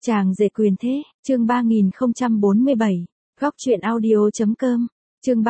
Chàng rể quyền thế, chương 3047, góc truyện audio.com, chương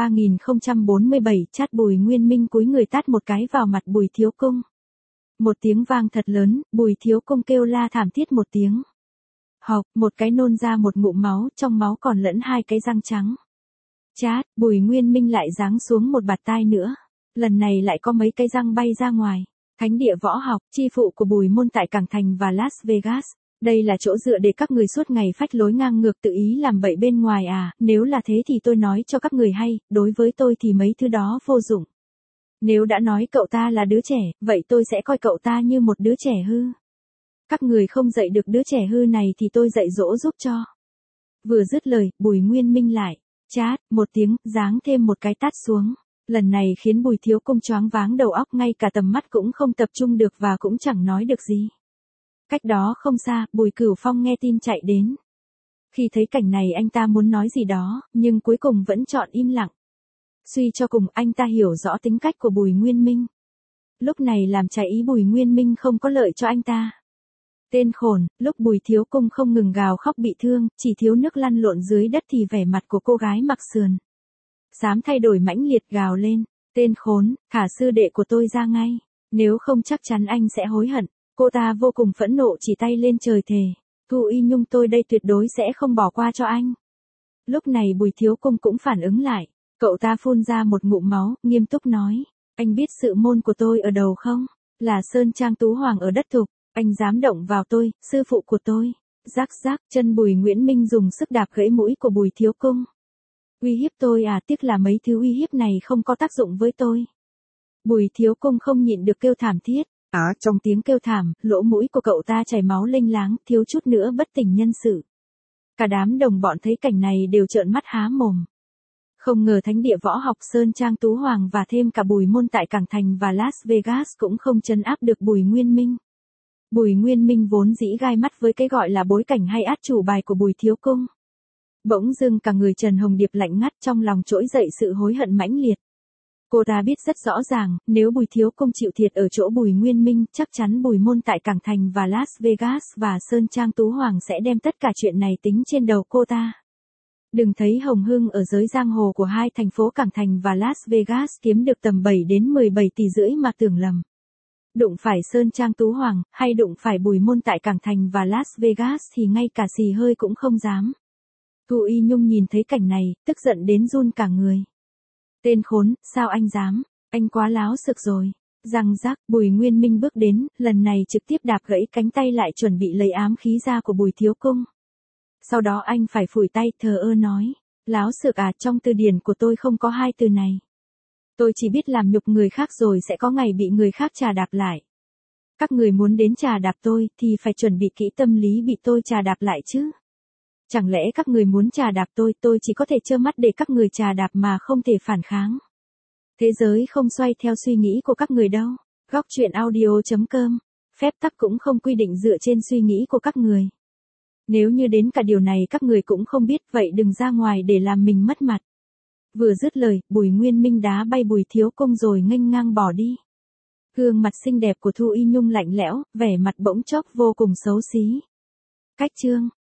3047 chát Bùi Nguyên Minh cúi người tát một cái vào mặt Bùi Thiếu Cung. Một tiếng vang thật lớn, Bùi Thiếu Cung kêu la thảm thiết một tiếng. Hộc, một cái nôn ra một ngụm máu, trong máu còn lẫn hai cái răng trắng. Chát, Bùi Nguyên Minh lại giáng xuống một bạt tai nữa. Lần này lại có mấy cái răng bay ra ngoài. Thánh địa võ học, chi phụ của Bùi Môn tại Cảng Thành và Las Vegas. Đây là chỗ dựa để các người suốt ngày phách lối ngang ngược tự ý làm bậy bên ngoài à, nếu là thế thì tôi nói cho các người hay, đối với tôi thì mấy thứ đó vô dụng. Nếu đã nói cậu ta là đứa trẻ, vậy tôi sẽ coi cậu ta như một đứa trẻ hư. Các người không dạy được đứa trẻ hư này thì tôi dạy dỗ giúp cho. Vừa dứt lời, Bùi Nguyên Minh lại, chát, một tiếng, giáng thêm một cái tát xuống. Lần này khiến Bùi Thiếu Cung choáng váng đầu óc, ngay cả tầm mắt cũng không tập trung được và cũng chẳng nói được gì. Cách đó không xa, Bùi Cửu Phong nghe tin chạy đến. Khi thấy cảnh này anh ta muốn nói gì đó, nhưng cuối cùng vẫn chọn im lặng. Suy cho cùng anh ta hiểu rõ tính cách của Bùi Nguyên Minh. Lúc này làm trái ý Bùi Nguyên Minh không có lợi cho anh ta. Tên khốn, lúc Bùi Thiếu Cung không ngừng gào khóc bị thương, chỉ thiếu nước lăn lộn dưới đất thì vẻ mặt của cô gái mặc sườn dám thay đổi mãnh liệt gào lên. Tên khốn, thả sư đệ của tôi ra ngay. Nếu không chắc chắn anh sẽ hối hận. Cô ta vô cùng phẫn nộ chỉ tay lên trời thề. Thu Y Nhung tôi đây tuyệt đối sẽ không bỏ qua cho anh. Lúc này Bùi Thiếu Cung cũng phản ứng lại. Cậu ta phun ra một ngụm máu, nghiêm túc nói. Anh biết sự môn của tôi ở đầu không? Là Sơn Trang Tú Hoàng ở đất thục. Anh dám động vào tôi, sư phụ của tôi. Rắc rắc, chân Bùi Nguyễn Minh dùng sức đạp gãy mũi của Bùi Thiếu Cung. Uy hiếp tôi à, tiếc là mấy thứ uy hiếp này không có tác dụng với tôi. Bùi Thiếu Cung không nhịn được kêu thảm thiết. Trong tiếng kêu thảm, lỗ mũi của cậu ta chảy máu lênh láng, thiếu chút nữa bất tỉnh nhân sự. Cả đám đồng bọn thấy cảnh này đều trợn mắt há mồm. Không ngờ thánh địa võ học Sơn Trang Tú Hoàng và thêm cả Bùi Môn tại Cảng Thành và Las Vegas cũng không trấn áp được Bùi Nguyên Minh. Bùi Nguyên Minh vốn dĩ gai mắt với cái gọi là bối cảnh hay át chủ bài của Bùi Thiếu Cung. Bỗng dưng cả người Trần Hồng Điệp lạnh ngắt, trong lòng trỗi dậy sự hối hận mãnh liệt. Cô ta biết rất rõ ràng, nếu Bùi Thiếu Cung chịu thiệt ở chỗ Bùi Nguyên Minh, chắc chắn Bùi Môn tại Cảng Thành và Las Vegas và Sơn Trang Tú Hoàng sẽ đem tất cả chuyện này tính trên đầu cô ta. Đừng thấy Hồng Hưng ở giới giang hồ của hai thành phố Cảng Thành và Las Vegas kiếm được tầm 7 đến 17 tỷ rưỡi mà tưởng lầm. Đụng phải Sơn Trang Tú Hoàng, hay đụng phải Bùi Môn tại Cảng Thành và Las Vegas thì ngay cả xì hơi cũng không dám. Thu Y Nhung nhìn thấy cảnh này, tức giận đến run cả người. Tên khốn, sao anh dám, anh quá láo xực rồi. Răng rắc, Bùi Nguyên Minh bước đến, lần này trực tiếp đạp gãy cánh tay lại chuẩn bị lấy ám khí ra của Bùi Thiếu Cung. Sau đó anh phải phủi tay thờ ơ nói, láo xực à, trong từ điển của tôi không có hai từ này. Tôi chỉ biết làm nhục người khác rồi sẽ có ngày bị người khác chà đạp lại. Các người muốn đến chà đạp tôi thì phải chuẩn bị kỹ tâm lý bị tôi chà đạp lại chứ. Chẳng lẽ các người muốn chà đạp tôi chỉ có thể trơ mắt để các người chà đạp mà không thể phản kháng. Thế giới không xoay theo suy nghĩ của các người đâu. Góc truyện audio.com, phép tắc cũng không quy định dựa trên suy nghĩ của các người. Nếu như đến cả điều này các người cũng không biết, vậy đừng ra ngoài để làm mình mất mặt. Vừa dứt lời, Bùi Nguyên Minh đá bay Bùi Thiếu Cung rồi nghênh ngang bỏ đi. Gương mặt xinh đẹp của Thu Y Nhung lạnh lẽo, vẻ mặt bỗng chốc vô cùng xấu xí. Cách chương